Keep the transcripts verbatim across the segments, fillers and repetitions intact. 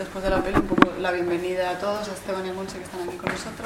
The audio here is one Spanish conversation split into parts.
Después de la peli, un poco la bienvenida a todos, a Esteban y a Montse que están aquí con nosotros,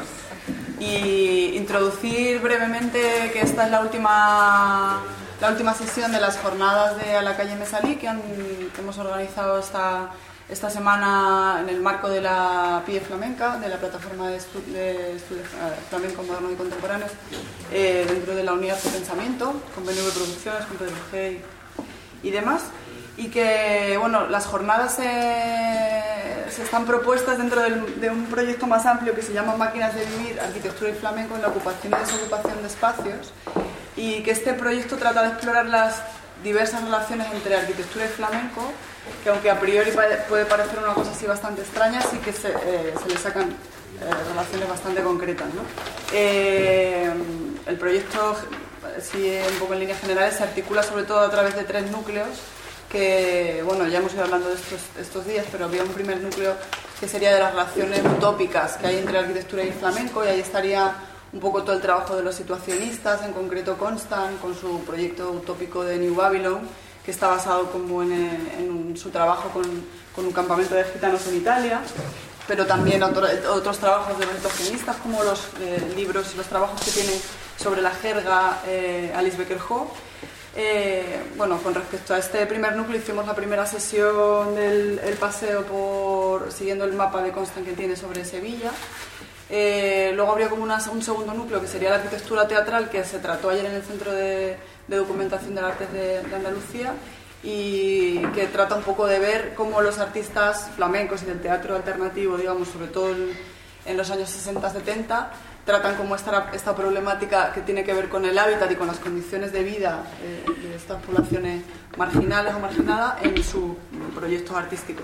y introducir brevemente que esta es la última, la última sesión de las jornadas de A la calle me salí que, han, que hemos organizado esta, esta semana en el marco de la P I E Flamenca, de la plataforma de, estu de estudios flamenco moderno y contemporáneos, eh, dentro de la unidad de pensamiento, con B N V Producciones, con Pedro G y demás. Y que, bueno, las jornadas eh, se están propuestas dentro del, de un proyecto más amplio que se llama Máquinas de Vivir, Arquitectura y Flamenco en la ocupación y desocupación de espacios, y que este proyecto trata de explorar las diversas relaciones entre arquitectura y flamenco, que aunque a priori puede parecer una cosa así bastante extraña, sí que se, eh, se le sacan eh, relaciones bastante concretas, ¿no? Eh, el proyecto, sí, un poco en líneas generales, se articula sobre todo a través de tres núcleos, que, bueno, ya hemos ido hablando de estos, estos días, pero había un primer núcleo que sería de las relaciones utópicas que hay entre arquitectura y flamenco, y ahí estaría un poco todo el trabajo de los situacionistas, en concreto Constant, con su proyecto utópico de New Babylon, que está basado como en, en un, su trabajo con, con un campamento de gitanos en Italia, pero también otro, otros trabajos de bentogenistas, como los eh, libros y los trabajos que tiene sobre la jerga eh, Alice Becker-Ho. Eh, bueno, con respecto a este primer núcleo, hicimos la primera sesión del el paseo por siguiendo el mapa de Constant que tiene sobre Sevilla. Eh, luego habría como una, un segundo núcleo que sería la arquitectura teatral, que se trató ayer en el Centro de, de Documentación de las Artes de, de Andalucía, y que trata un poco de ver cómo los artistas flamencos y del teatro alternativo, digamos, sobre todo en, en los años sesenta setenta, tratan como esta, esta problemática que tiene que ver con el hábitat y con las condiciones de vida eh, de estas poblaciones marginales o marginadas en sus proyectos artísticos.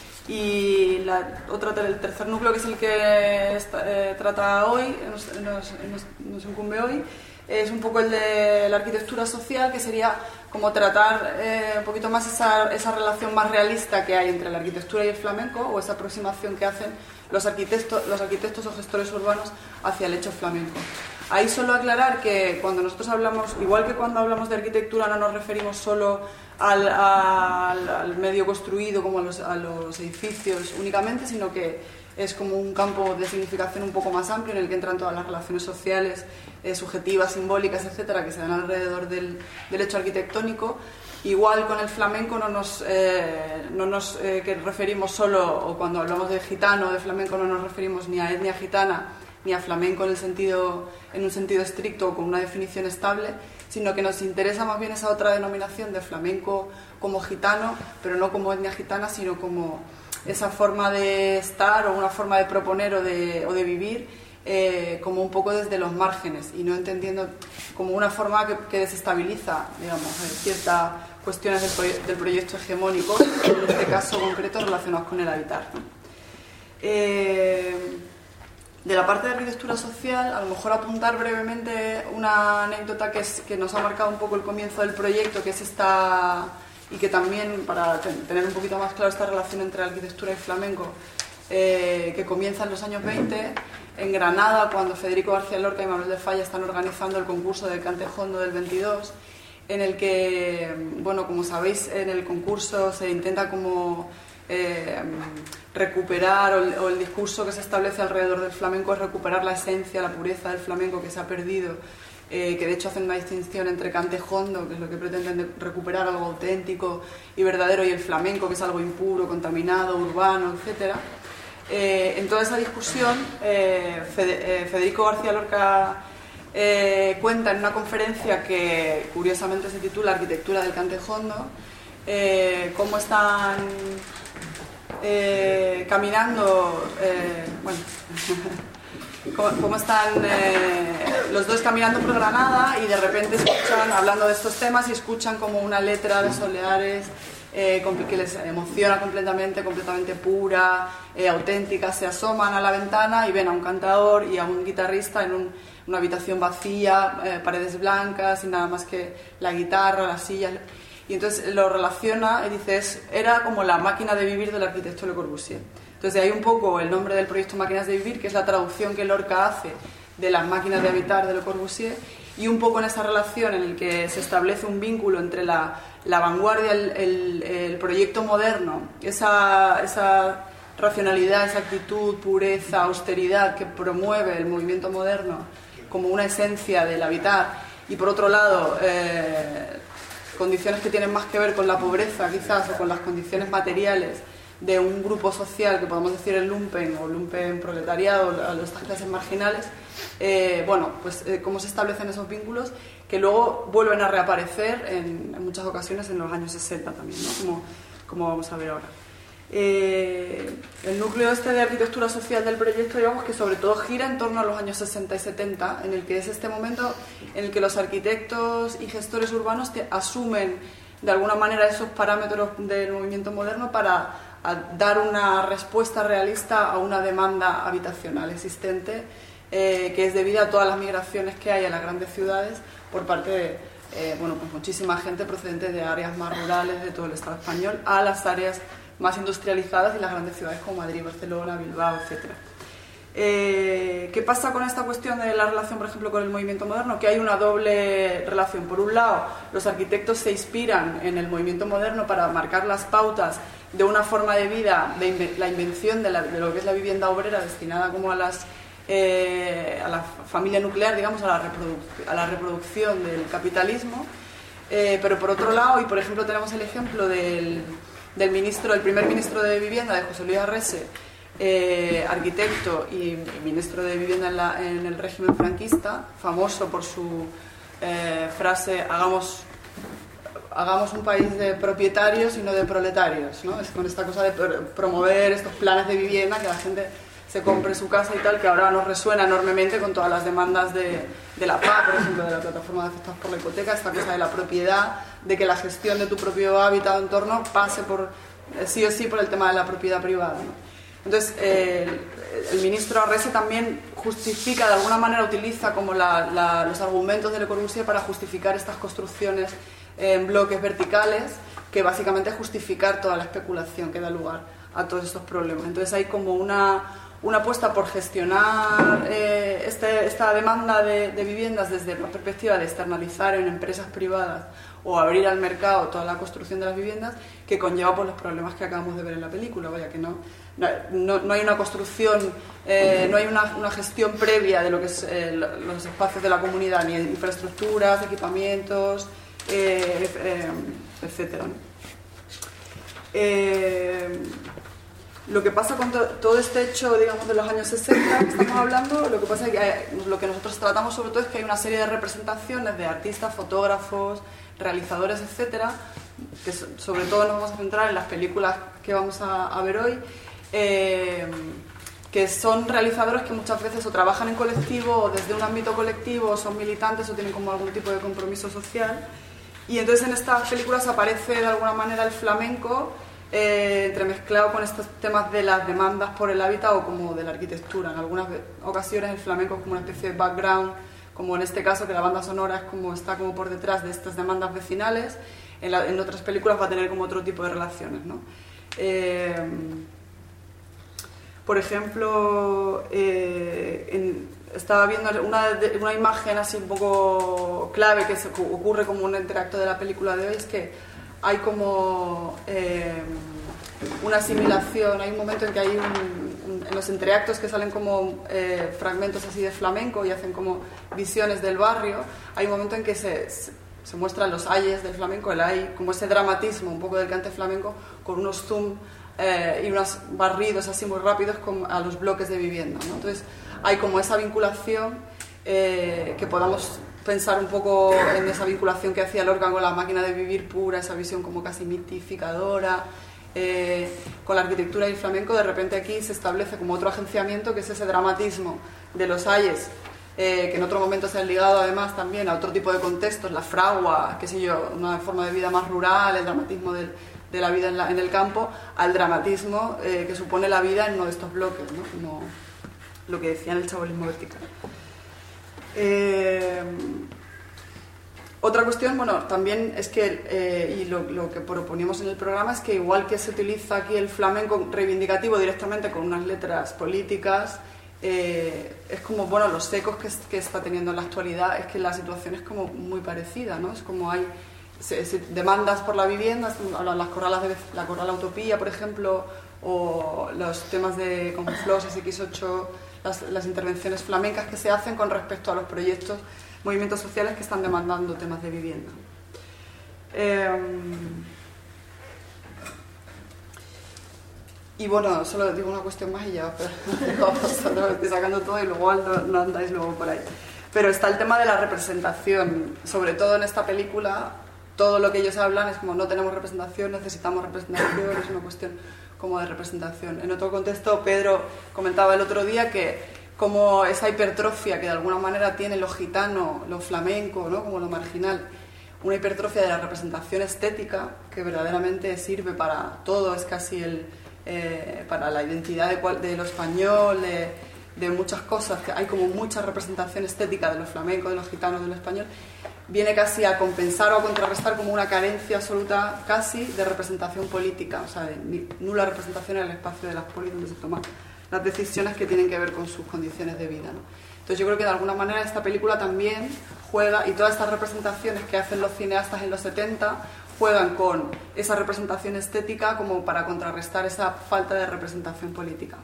Y la otra, el tercer núcleo, que es el que está, eh, trata hoy, nos, nos, nos, nos incumbe hoy, es un poco el de la arquitectura social, que sería como tratar eh, un poquito más esa, esa relación más realista que hay entre la arquitectura y el flamenco, o esa aproximación que hacen los arquitectos, los arquitectos o gestores urbanos hacia el hecho flamenco. Ahí solo aclarar que cuando nosotros hablamos, igual que cuando hablamos de arquitectura, no nos referimos solo al, al, al medio construido, como a los, a los edificios únicamente, sino que es como un campo de significación un poco más amplio en el que entran todas las relaciones sociales, eh, subjetivas, simbólicas, etcétera, que se dan alrededor del, del hecho arquitectónico. Igual con el flamenco no nos, eh, no nos eh, que referimos solo, o cuando hablamos de gitano o de flamenco, no nos referimos ni a etnia gitana ni a flamenco en, el sentido, en un sentido estricto o con una definición estable, sino que nos interesa más bien esa otra denominación de flamenco como gitano, pero no como etnia gitana, sino como esa forma de estar o una forma de proponer o de, o de vivir eh, como un poco desde los márgenes, y no entendiendo como una forma que, que desestabiliza, digamos, ciertas cuestiones del, proye del proyecto hegemónico, en este caso concreto relacionados con el habitar, ¿no? Eh, de la parte de arquitectura social, a lo mejor apuntar brevemente una anécdota que, es, que nos ha marcado un poco el comienzo del proyecto, que es esta, y que también, para tener un poquito más claro esta relación entre arquitectura y flamenco, eh, que comienza en los años veinte, en Granada, cuando Federico García Lorca y Manuel de Falla están organizando el concurso del Cante Jondo del veintidós, en el que, bueno, como sabéis, en el concurso se intenta como eh, recuperar, o el, o el discurso que se establece alrededor del flamenco es recuperar la esencia, la pureza del flamenco que se ha perdido, eh, que de hecho hacen una distinción entre Cante Jondo, que es lo que pretenden recuperar, algo auténtico y verdadero, y el flamenco, que es algo impuro, contaminado, urbano, etcétera. Eh, en toda esa discusión, eh, Fede, eh, Federico García Lorca eh, cuenta en una conferencia que curiosamente se titula Arquitectura del Cante Jondo, eh, cómo están eh, caminando, eh, bueno, cómo, cómo están eh, los dos caminando por Granada, y de repente escuchan, hablando de estos temas, y escuchan como una letra de Soleares Eh, que les emociona completamente, completamente pura, eh, auténtica. Se asoman a la ventana y ven a un cantador y a un guitarrista en un, una habitación vacía, eh, paredes blancas y nada más que la guitarra, las sillas, y entonces lo relaciona y dice, es, era como la máquina de vivir del arquitecto Le Corbusier. Entonces de ahí un poco el nombre del proyecto Máquinas de Vivir, que es la traducción que Lorca hace de las máquinas de habitar de Le Corbusier, y un poco en esa relación en el que se establece un vínculo entre la, la vanguardia, el, el, el proyecto moderno, esa, esa racionalidad, exactitud, pureza, austeridad que promueve el movimiento moderno como una esencia del habitar, y por otro lado eh, condiciones que tienen más que ver con la pobreza quizás, o con las condiciones materiales de un grupo social que podemos decir el lumpen o lumpen proletariado, a estas clases marginales, eh, bueno, pues eh, cómo se establecen esos vínculos que luego vuelven a reaparecer en, en muchas ocasiones en los años sesenta también, ¿no? como, como vamos a ver ahora. Eh, el núcleo este de arquitectura social del proyecto, digamos que sobre todo gira en torno a los años sesenta y setenta, en el que es este momento en el que los arquitectos y gestores urbanos te asumen de alguna manera esos parámetros del movimiento moderno para a dar una respuesta realista a una demanda habitacional existente, eh, que es debida a todas las migraciones que hay a las grandes ciudades por parte de eh, bueno, pues muchísima gente procedente de áreas más rurales de todo el Estado español a las áreas más industrializadas y las grandes ciudades como Madrid, Barcelona, Bilbao, etcétera. Eh, ¿Qué pasa con esta cuestión de la relación, por ejemplo, con el movimiento moderno? Que hay una doble relación. Por un lado, los arquitectos se inspiran en el movimiento moderno para marcar las pautas de una forma de vida, de inve la invención de, la, de lo que es la vivienda obrera destinada como a, las, eh, a la familia nuclear, digamos, a la, reproduc a la reproducción del capitalismo. Eh, pero por otro lado, y por ejemplo tenemos el ejemplo del, del ministro, el primer ministro de Vivienda, de José Luis Arrese, Eh, arquitecto y ministro de Vivienda en, la, en el régimen franquista, famoso por su eh, frase hagamos, hagamos un país de propietarios y no de proletarios, ¿no? Es con esta cosa de pr promover estos planes de vivienda, que la gente se compre su casa y tal, que ahora nos resuena enormemente con todas las demandas de, de la P A, por ejemplo, de la plataforma de afectados por la hipoteca, esta cosa de la propiedad, de que la gestión de tu propio hábitat o entorno pase por, eh, sí o sí por el tema de la propiedad privada, ¿no? Entonces, eh, el, el ministro Arrese también justifica, de alguna manera utiliza como la, la, los argumentos de Le Corbusier para justificar estas construcciones en bloques verticales, que básicamente es justificar toda la especulación que da lugar a todos estos problemas. Entonces hay como una, una apuesta por gestionar eh, este, esta demanda de, de viviendas desde la perspectiva de externalizar en empresas privadas o abrir al mercado toda la construcción de las viviendas, que conlleva por los problemas que acabamos de ver en la película. Vaya, que no, no, no hay una construcción, eh, no hay una, una gestión previa de lo que es eh, los espacios de la comunidad, ni infraestructuras, equipamientos, eh, eh, etcétera, ¿no? Eh, lo que pasa con to todo este hecho, digamos, de los años sesenta que estamos hablando, lo que pasa es que hay, lo que nosotros tratamos sobre todo es que hay una serie de representaciones de artistas, fotógrafos, realizadores, etcétera, que sobre todo nos vamos a centrar en las películas que vamos a, a ver hoy, eh, que son realizadores que muchas veces o trabajan en colectivo o desde un ámbito colectivo, o son militantes o tienen como algún tipo de compromiso social. Y entonces en estas películas aparece de alguna manera el flamenco eh, entremezclado con estos temas de las demandas por el hábitat o como de la arquitectura. En algunas ocasiones el flamenco es como una especie de background, como en este caso, que la banda sonora es como, está como por detrás de estas demandas vecinales. En, la, en otras películas va a tener como otro tipo de relaciones, ¿no? Eh, por ejemplo, eh, en, estaba viendo una, una imagen así un poco clave que se, ocurre como un interacto de la película de hoy, es que hay como eh, una asimilación, hay un momento en que hay un, un, en los entreactos que salen como eh, fragmentos así de flamenco y hacen como visiones del barrio, hay un momento en que se, se, se muestran los ayes del flamenco, el ay, como ese dramatismo un poco del cante flamenco con unos zoom eh, y unos barridos así muy rápidos con, a los bloques de vivienda, ¿no? Entonces hay como esa vinculación eh, que podamos pensar un poco en esa vinculación que hacía Lorca con la máquina de vivir pura, esa visión como casi mitificadora, eh, con la arquitectura y el flamenco. De repente aquí se establece como otro agenciamiento, que es ese dramatismo de los ayes, eh, que en otro momento se han ligado además también a otro tipo de contextos, la fragua, qué sé yo, una forma de vida más rural, el dramatismo del, de la vida en, la, en el campo, al dramatismo eh, que supone la vida en uno de estos bloques, ¿no? Como lo que decían el chabolismo vertical. Eh, otra cuestión, bueno, también es que, eh, y lo, lo que proponíamos en el programa, es que igual que se utiliza aquí el flamenco reivindicativo directamente con unas letras políticas, eh, es como, bueno, los ecos que, que está teniendo en la actualidad, es que la situación es como muy parecida, ¿no? Es como hay se, se, demandas por la vivienda, las corralas de la Corrala Utopía, por ejemplo, o los temas de como Floses equis ocho, las, las intervenciones flamencas que se hacen con respecto a los proyectos, movimientos sociales que están demandando temas de vivienda. Eh, y bueno, solo digo una cuestión más y ya, pero vosotros estoy sacando todo y luego no, no andáis luego por ahí. Pero está el tema de la representación, sobre todo en esta película, todo lo que ellos hablan es como no tenemos representación, necesitamos representación, es una cuestión como de representación. En otro contexto, Pedro comentaba el otro día que como esa hipertrofia que de alguna manera tiene lo gitano, lo flamenco, ¿no? Como lo marginal, una hipertrofia de la representación estética que verdaderamente sirve para todo, es casi el, eh, para la identidad de, cual, de lo español, de, de muchas cosas, que hay como mucha representación estética de lo flamenco, de los gitanos, de lo español, viene casi a compensar o a contrarrestar como una carencia absoluta casi de representación política, o sea, de nula representación en el espacio de las polis donde se toman las decisiones que tienen que ver con sus condiciones de vida, ¿no? Entonces yo creo que de alguna manera esta película también juega, y todas estas representaciones que hacen los cineastas en los setenta juegan con esa representación estética como para contrarrestar esa falta de representación política.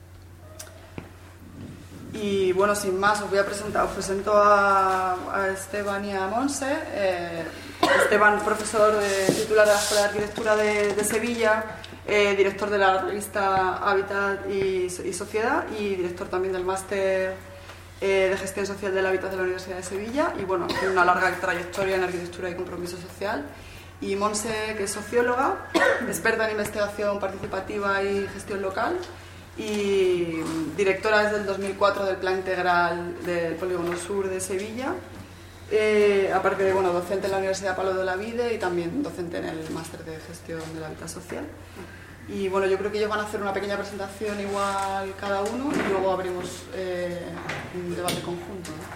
Y bueno, sin más, os voy a presentar, os presento a, a Esteban y a Monse. Eh, Esteban, profesor de, titular de la Escuela de Arquitectura de, de Sevilla, eh, director de la revista Hábitat y, y Sociedad y director también del máster eh, de Gestión Social del Hábitat de la Universidad de Sevilla, y bueno, tiene una larga trayectoria en arquitectura y compromiso social. Y Monse, que es socióloga, experta en investigación participativa y gestión local, y directora desde el dos mil cuatro del Plan Integral del Polígono Sur de Sevilla, eh, aparte de bueno, docente en la Universidad Palo de Olavide y también docente en el Máster de Gestión del Hábitat Social. Y bueno, yo creo que ellos van a hacer una pequeña presentación igual cada uno y luego abrimos eh, un debate conjunto, ¿no?